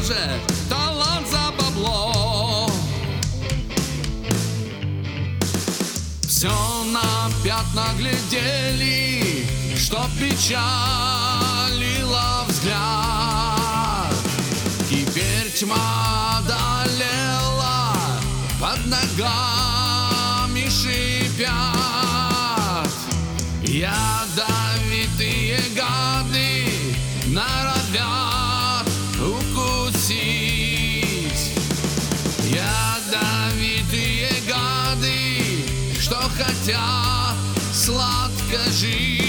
же талант за бабло. Все на пятна глядели, что печалило взгляд. Теперь тьма одолела, под ногами шипят ядовитые гады, норовят укусить. Ядовитые гады, что хотят сладко жить.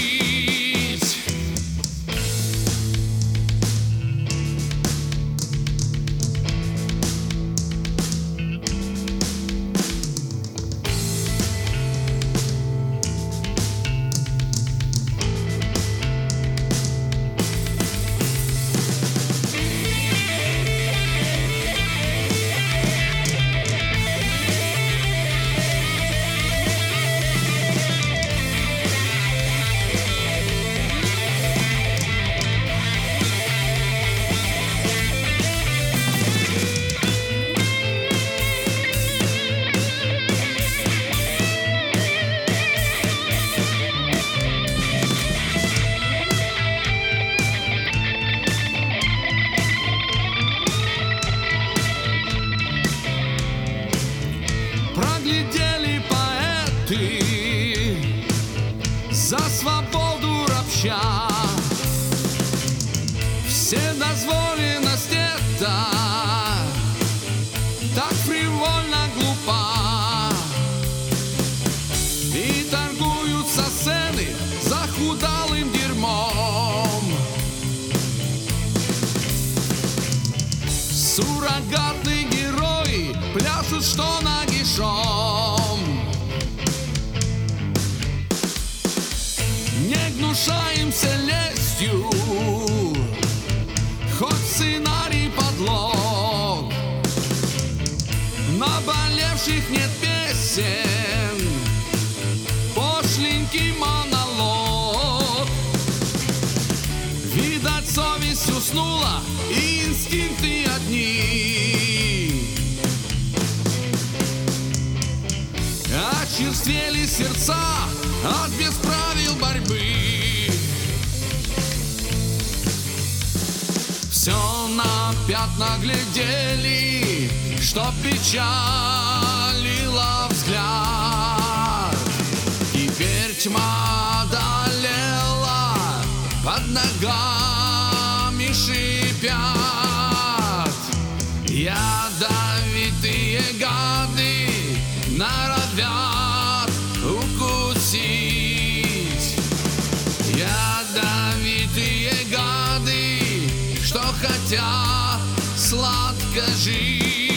Проглядели поэты за свободу ропща. Вседозволенность это так фривольно глупа. И торгуются сцены захудалым дерьмом. Суррогатные герои пляшут что нагишом. Не гнушаемся лестью, хоть сценарий подлог. Наболевших нет песен, пошленький монолог. Видать, совесть уснула, и инстинкты одни. Очерствели сердца от бесправил борьбы. Все на пятна глядели, что печалило взгляд. Теперь тьма одолела, под ногами шипят ядовитые гады, норовят укусить. Ядовитые гады, что хотят сладко жить.